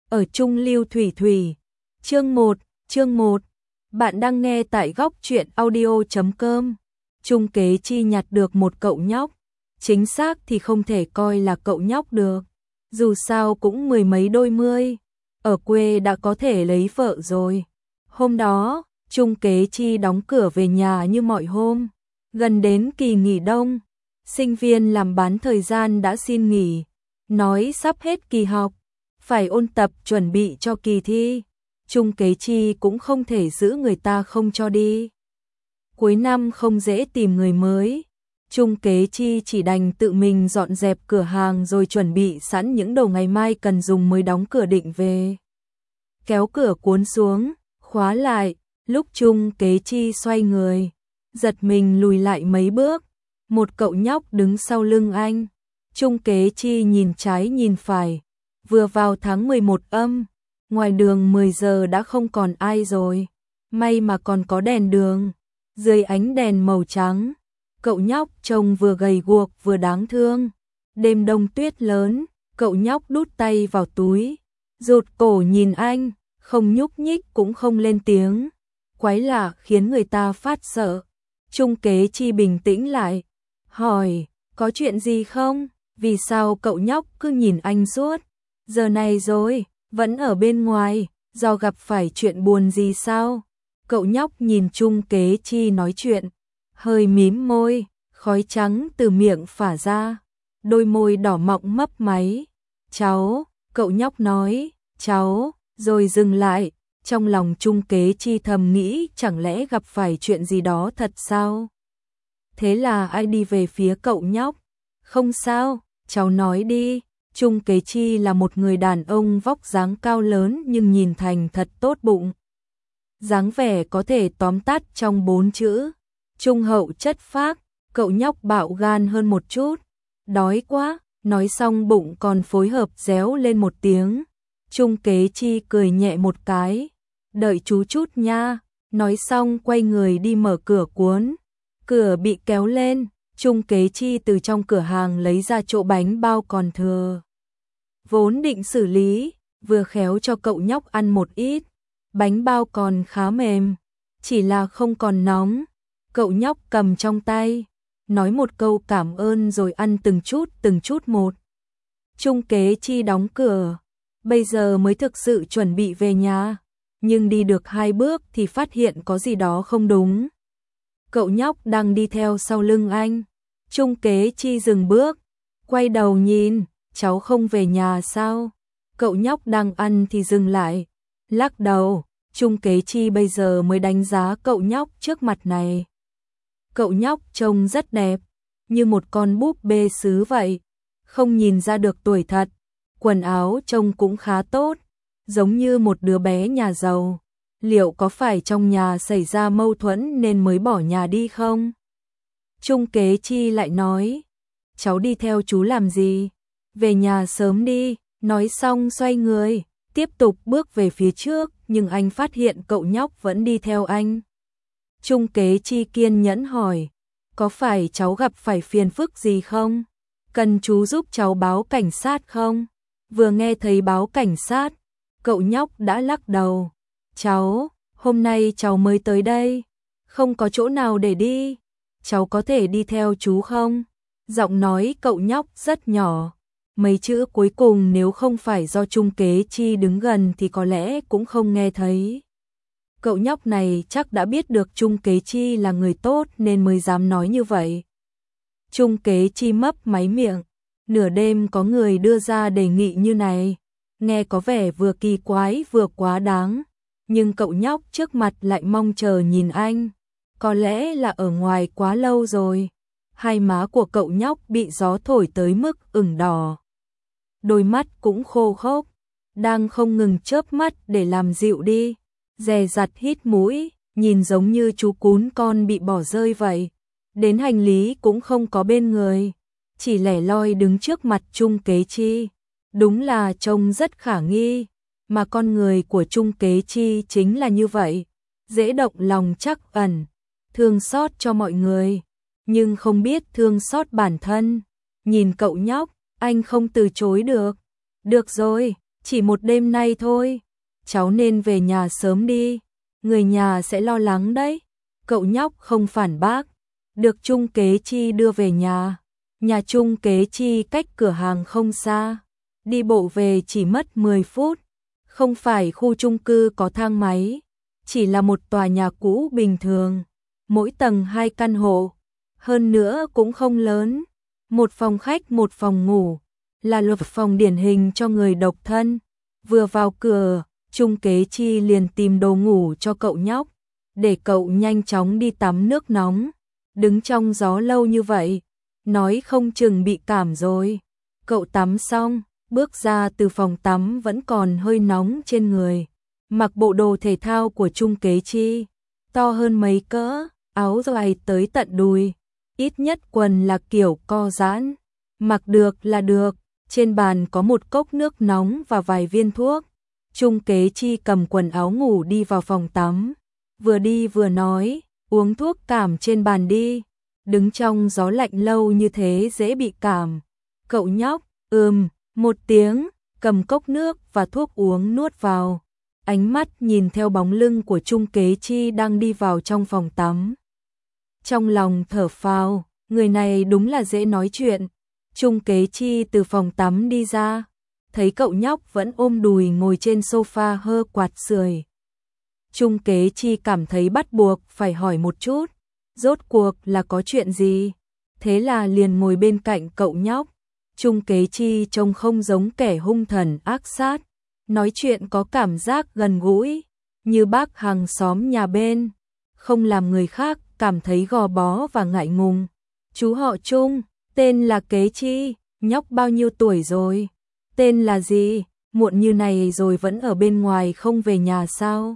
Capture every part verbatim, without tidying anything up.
ở Trung Lưu Thủy Thủy. Chương một, chương một. Bạn đang nghe tại góc truyện audio chấm com. Trung Kế Chi nhặt được một cậu nhóc, chính xác thì không thể coi là cậu nhóc được. Dù sao cũng mười mấy đôi mươi, ở quê đã có thể lấy vợ rồi. Hôm đó, Trung Kế Chi đóng cửa về nhà như mọi hôm. Gần đến kỳ nghỉ đông, sinh viên làm bán thời gian đã xin nghỉ, nói sắp hết kỳ học, phải ôn tập chuẩn bị cho kỳ thi. Trung Kế Chi cũng không thể giữ người ta không cho đi. Cuối năm không dễ tìm người mới, Trung Kế Chi chỉ đành tự mình dọn dẹp cửa hàng rồi chuẩn bị sẵn những đồ ngày mai cần dùng mới đóng cửa định về. Kéo cửa cuốn xuống, khóa lại, lúc Trung Kế Chi xoay người, giật mình lùi lại mấy bước, một cậu nhóc đứng sau lưng anh. Trung Kế Chi nhìn trái nhìn phải, vừa vào tháng mười một âm, ngoài đường mười giờ đã không còn ai rồi, may mà còn có đèn đường. Dưới ánh đèn màu trắng, cậu nhóc trông vừa gầy guộc vừa đáng thương. Đêm đông tuyết lớn, cậu nhóc đút tay vào túi, rụt cổ nhìn anh, không nhúc nhích cũng không lên tiếng. Quái lạ khiến người ta phát sợ. Trung Kế Chi bình tĩnh lại, hỏi, có chuyện gì không? Vì sao cậu nhóc cứ nhìn anh suốt? Giờ này rồi, vẫn ở bên ngoài, do gặp phải chuyện buồn gì sao? Cậu nhóc nhìn Trung Kế Chi nói chuyện, hơi mím môi, khói trắng từ miệng phả ra, đôi môi đỏ mọng mấp máy. Cháu, cậu nhóc nói, cháu, rồi dừng lại. Trong lòng Trung Kế Chi thầm nghĩ chẳng lẽ gặp phải chuyện gì đó thật sao? Thế là ai đi về phía cậu nhóc. Không sao, cháu nói đi. Trung Kế Chi là một người đàn ông vóc dáng cao lớn nhưng nhìn thành thật tốt bụng. Dáng vẻ có thể tóm tắt trong bốn chữ, trung hậu chất phác. Cậu nhóc bạo gan hơn một chút. Đói quá, nói xong bụng còn phối hợp réo lên một tiếng. Trung Kế Chi cười nhẹ một cái, đợi chú chút nha, nói xong quay người đi mở cửa cuốn. Cửa bị kéo lên, Trung Kế Chi từ trong cửa hàng lấy ra chỗ bánh bao còn thừa. Vốn định xử lý, vừa khéo cho cậu nhóc ăn một ít, bánh bao còn khá mềm, chỉ là không còn nóng. Cậu nhóc cầm trong tay, nói một câu cảm ơn rồi ăn từng chút từng chút một. Trung Kế Chi đóng cửa, bây giờ mới thực sự chuẩn bị về nhà, nhưng đi được hai bước thì phát hiện có gì đó không đúng. Cậu nhóc đang đi theo sau lưng anh. Trung Kế Chi dừng bước, quay đầu nhìn, cháu không về nhà sao? Cậu nhóc đang ăn thì dừng lại, lắc đầu. Trung Kế Chi bây giờ mới đánh giá cậu nhóc trước mặt này. Cậu nhóc trông rất đẹp, như một con búp bê sứ vậy, không nhìn ra được tuổi thật. Quần áo trông cũng khá tốt, giống như một đứa bé nhà giàu. Liệu có phải trong nhà xảy ra mâu thuẫn nên mới bỏ nhà đi không? Trung Kế Chi lại nói, cháu đi theo chú làm gì? Về nhà sớm đi. Nói xong xoay người, tiếp tục bước về phía trước, nhưng anh phát hiện cậu nhóc vẫn đi theo anh. Trung Kế Chi kiên nhẫn hỏi, có phải cháu gặp phải phiền phức gì không? Cần chú giúp cháu báo cảnh sát không? Vừa nghe thấy báo cảnh sát, cậu nhóc đã lắc đầu. Cháu, hôm nay cháu mới tới đây, không có chỗ nào để đi. Cháu có thể đi theo chú không? Giọng nói cậu nhóc rất nhỏ. Mấy chữ cuối cùng nếu không phải do Trung Kế Chi đứng gần thì có lẽ cũng không nghe thấy. Cậu nhóc này chắc đã biết được Trung Kế Chi là người tốt nên mới dám nói như vậy. Trung Kế Chi mấp máy miệng. Nửa đêm có người đưa ra đề nghị như này, nghe có vẻ vừa kỳ quái vừa quá đáng. Nhưng cậu nhóc trước mặt lại mong chờ nhìn anh. Có lẽ là ở ngoài quá lâu rồi. Hai má của cậu nhóc bị gió thổi tới mức ửng đỏ. Đôi mắt cũng khô khốc, đang không ngừng chớp mắt để làm dịu đi. Dè dặt hít mũi, nhìn giống như chú cún con bị bỏ rơi vậy. Đến hành lý cũng không có bên người, chỉ lẻ loi đứng trước mặt Trung Kế Chi. Đúng là trông rất khả nghi, mà con người của Trung Kế Chi chính là như vậy, dễ động lòng trắc ẩn, thương xót cho mọi người, nhưng không biết thương xót bản thân. Nhìn cậu nhóc, anh không từ chối được. Được rồi, Chỉ một đêm nay thôi, cháu nên về nhà sớm đi, người nhà sẽ lo lắng đấy. Cậu nhóc không phản bác, được Trung Kế Chi đưa về nhà. Nhà Trung Kế Chi cách cửa hàng không xa, đi bộ về chỉ mất mười phút. Không phải khu chung cư có thang máy, chỉ là một tòa nhà cũ bình thường, mỗi tầng hai căn hộ, hơn nữa cũng không lớn, một phòng khách một phòng ngủ, là lục phòng điển hình cho người độc thân. Vừa vào cửa, Trung Kế Chi liền tìm đồ ngủ cho cậu nhóc, để cậu nhanh chóng đi tắm nước nóng, đứng trong gió lâu như vậy, nói không chừng bị cảm rồi. Cậu tắm xong, bước ra từ phòng tắm vẫn còn hơi nóng trên người, mặc bộ đồ thể thao của Trung Kế Chi, to hơn mấy cỡ, áo dài tới tận đùi, ít nhất quần là kiểu co giãn, mặc được là được. Trên bàn có một cốc nước nóng và vài viên thuốc. Trung Kế Chi cầm quần áo ngủ đi vào phòng tắm, vừa đi vừa nói, uống thuốc cảm trên bàn đi, đứng trong gió lạnh lâu như thế dễ bị cảm. Cậu nhóc, ừm, một tiếng, cầm cốc nước và thuốc uống nuốt vào, ánh mắt nhìn theo bóng lưng của Trung Kế Chi đang đi vào trong phòng tắm. Trong lòng thở phào, người này đúng là dễ nói chuyện. Trung Kế Chi từ phòng tắm đi ra, thấy cậu nhóc vẫn ôm đùi ngồi trên sofa hơ quạt sưởi. Trung Kế Chi cảm thấy bắt buộc phải hỏi một chút, rốt cuộc là có chuyện gì, thế là liền ngồi bên cạnh cậu nhóc. Trung Kế Chi trông không giống kẻ hung thần ác sát, nói chuyện có cảm giác gần gũi, như bác hàng xóm nhà bên, không làm người khác cảm thấy gò bó và ngại ngùng. Chú họ Trung, tên là Kế Chi, nhóc bao nhiêu tuổi rồi? Tên là gì? Muộn như này rồi vẫn ở bên ngoài không về nhà sao?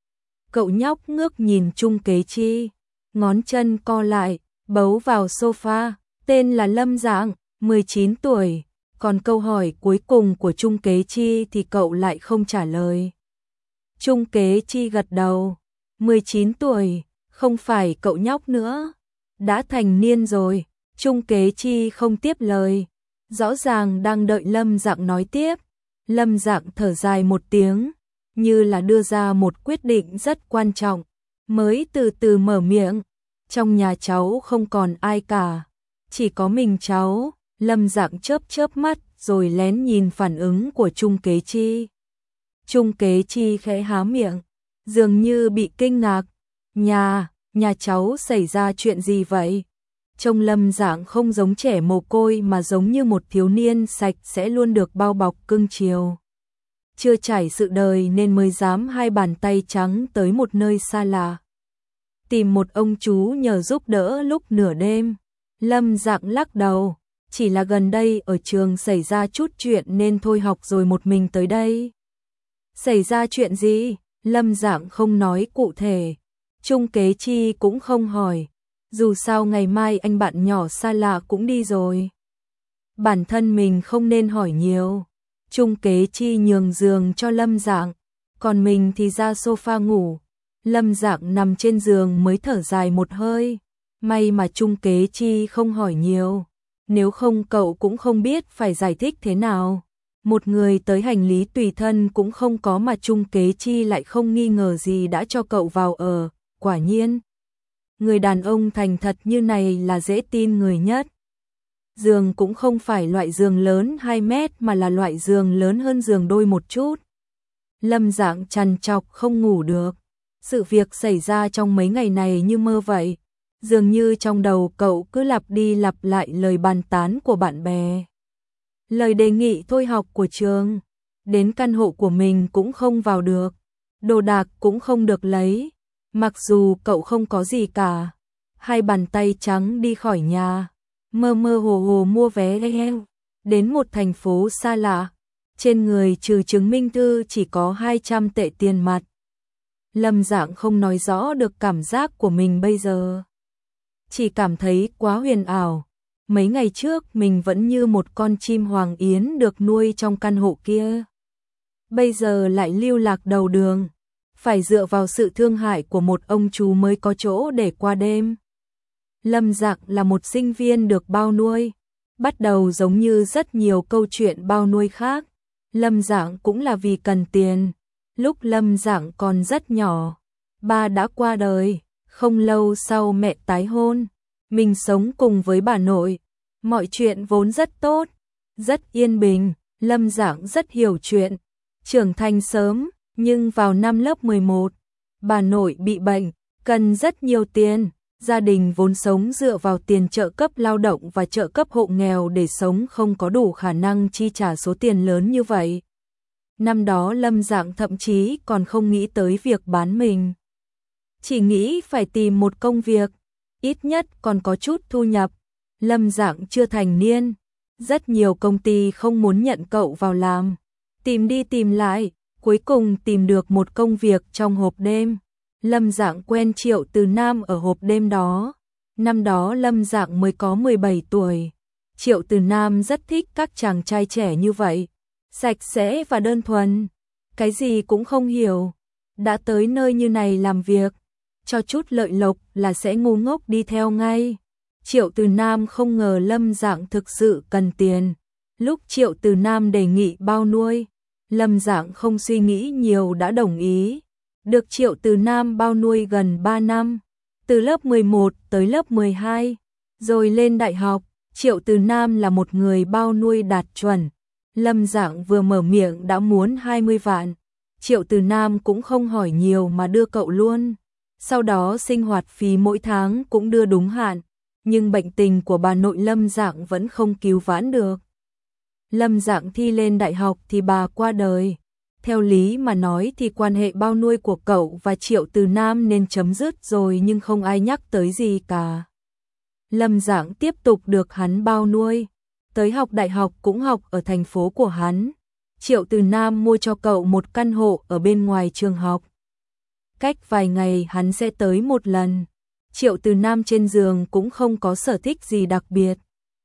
Cậu nhóc ngước nhìn Trung Kế Chi, ngón chân co lại, bấu vào sofa. Tên là Lâm Dạng, mười chín tuổi. Còn câu hỏi cuối cùng của Trung Kế Chi thì cậu lại không trả lời. Trung Kế Chi gật đầu. mười chín tuổi, không phải cậu nhóc nữa, đã thành niên rồi. Trung Kế Chi không tiếp lời, rõ ràng đang đợi Lâm Dạng nói tiếp. Lâm Dạng thở dài một tiếng, như là đưa ra một quyết định rất quan trọng, mới từ từ mở miệng. Trong nhà cháu không còn ai cả, chỉ có mình cháu. Lâm Dạng chớp chớp mắt rồi lén nhìn phản ứng của Trung Kế Chi. Trung Kế Chi khẽ há miệng, dường như bị kinh ngạc. Nhà, nhà cháu xảy ra chuyện gì vậy? Trông Lâm Dạng không giống trẻ mồ côi mà giống như một thiếu niên sạch sẽ luôn được bao bọc cưng chiều. Chưa trải sự đời nên mới dám hai bàn tay trắng tới một nơi xa lạ, tìm một ông chú nhờ giúp đỡ lúc nửa đêm. Lâm Dạng lắc đầu, chỉ là gần đây ở trường xảy ra chút chuyện nên thôi học rồi một mình tới đây. Xảy ra chuyện gì? Lâm Dạng không nói cụ thể. Trung Kế Chi cũng không hỏi, dù sao ngày mai anh bạn nhỏ xa lạ cũng đi rồi. Bản thân mình không nên hỏi nhiều. Trung Kế Chi nhường giường cho Lâm Dạng, còn mình thì ra sofa ngủ. Lâm Dạng nằm trên giường mới thở dài một hơi, may mà Trung Kế Chi không hỏi nhiều, nếu không cậu cũng không biết phải giải thích thế nào. Một người tới hành lý tùy thân cũng không có mà Trung Kế Chi lại không nghi ngờ gì đã cho cậu vào ở, quả nhiên. Người đàn ông thành thật như này là dễ tin người nhất. Giường cũng không phải loại giường lớn hai mét mà là loại giường lớn hơn giường đôi một chút. Lâm Dạng trằn trọc không ngủ được. Sự việc xảy ra trong mấy ngày này như mơ vậy. Dường như trong đầu cậu cứ lặp đi lặp lại lời bàn tán của bạn bè, lời đề nghị thôi học của trường. Đến căn hộ của mình cũng không vào được, đồ đạc cũng không được lấy. Mặc dù cậu không có gì cả, hai bàn tay trắng đi khỏi nhà, mơ mơ hồ hồ mua vé heo đến một thành phố xa lạ, trên người trừ chứng minh thư chỉ có hai trăm tệ tiền mặt. Lâm Dạng không nói rõ được cảm giác của mình bây giờ, chỉ cảm thấy quá huyền ảo. Mấy ngày trước mình vẫn như một con chim hoàng yến được nuôi trong căn hộ kia, bây giờ lại lưu lạc đầu đường, phải dựa vào sự thương hại của một ông chú mới có chỗ để qua đêm. Lâm Dạng là một sinh viên được bao nuôi, bắt đầu giống như rất nhiều câu chuyện bao nuôi khác, Lâm Dạng cũng là vì cần tiền. Lúc Lâm Dạng còn rất nhỏ, ba đã qua đời, không lâu sau mẹ tái hôn, mình sống cùng với bà nội. Mọi chuyện vốn rất tốt, rất yên bình, Lâm Dạng rất hiểu chuyện, trưởng thành sớm, nhưng vào năm lớp mười một, bà nội bị bệnh, cần rất nhiều tiền. Gia đình vốn sống dựa vào tiền trợ cấp lao động và trợ cấp hộ nghèo để sống không có đủ khả năng chi trả số tiền lớn như vậy. Năm đó Lâm Dạng thậm chí còn không nghĩ tới việc bán mình. Chỉ nghĩ phải tìm một công việc, ít nhất còn có chút thu nhập. Lâm Dạng chưa thành niên, rất nhiều công ty không muốn nhận cậu vào làm. Tìm đi tìm lại, cuối cùng tìm được một công việc trong hộp đêm. Lâm Dạng quen Triệu Từ Nam ở hộp đêm đó. Năm đó Lâm Dạng mới có mười bảy tuổi. Triệu Từ Nam rất thích các chàng trai trẻ như vậy, sạch sẽ và đơn thuần, cái gì cũng không hiểu. Đã tới nơi như này làm việc, cho chút lợi lộc là sẽ ngu ngốc đi theo ngay. Triệu Từ Nam không ngờ Lâm Dạng thực sự cần tiền. Lúc Triệu Từ Nam đề nghị bao nuôi, Lâm Dạng không suy nghĩ nhiều đã đồng ý. Được Triệu Từ Nam bao nuôi gần ba năm, từ lớp mười một tới lớp mười hai, rồi lên đại học. Triệu Từ Nam là một người bao nuôi đạt chuẩn. Lâm Dạng vừa mở miệng đã muốn hai mươi vạn. Triệu Từ Nam cũng không hỏi nhiều mà đưa cậu luôn. Sau đó sinh hoạt phí mỗi tháng cũng đưa đúng hạn, nhưng bệnh tình của bà nội Lâm Dạng vẫn không cứu vãn được. Lâm Dạng thi lên đại học thì bà qua đời. Theo lý mà nói thì quan hệ bao nuôi của cậu và Triệu Từ Nam nên chấm dứt rồi, nhưng không ai nhắc tới gì cả. Lâm Dạng tiếp tục được hắn bao nuôi, tới học đại học cũng học ở thành phố của hắn. Triệu Từ Nam mua cho cậu một căn hộ ở bên ngoài trường học. Cách vài ngày hắn sẽ tới một lần. Triệu Từ Nam trên giường cũng không có sở thích gì đặc biệt,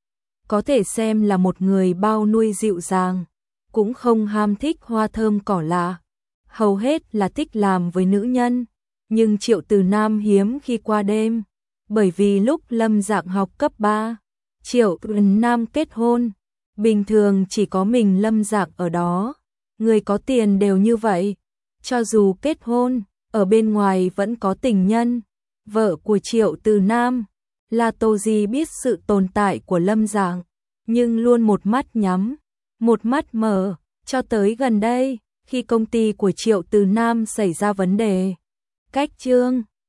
có thể xem là một người bao nuôi dịu dàng, cũng không ham thích hoa thơm cỏ lạ, hầu hết là thích làm với nữ nhân. Nhưng Triệu Từ Nam hiếm khi qua đêm, bởi vì lúc Lâm Dạng học cấp ba, Triệu Từ Nam kết hôn, bình thường chỉ có mình Lâm Dạng ở đó. Người có tiền đều như vậy, cho dù kết hôn, ở bên ngoài vẫn có tình nhân. Vợ của Triệu Từ Nam là Tô Di biết sự tồn tại của Lâm Dạng, nhưng luôn một mắt nhắm, một mắt mở, cho tới gần đây, khi công ty của Triệu Từ Nam xảy ra vấn đề, cách chương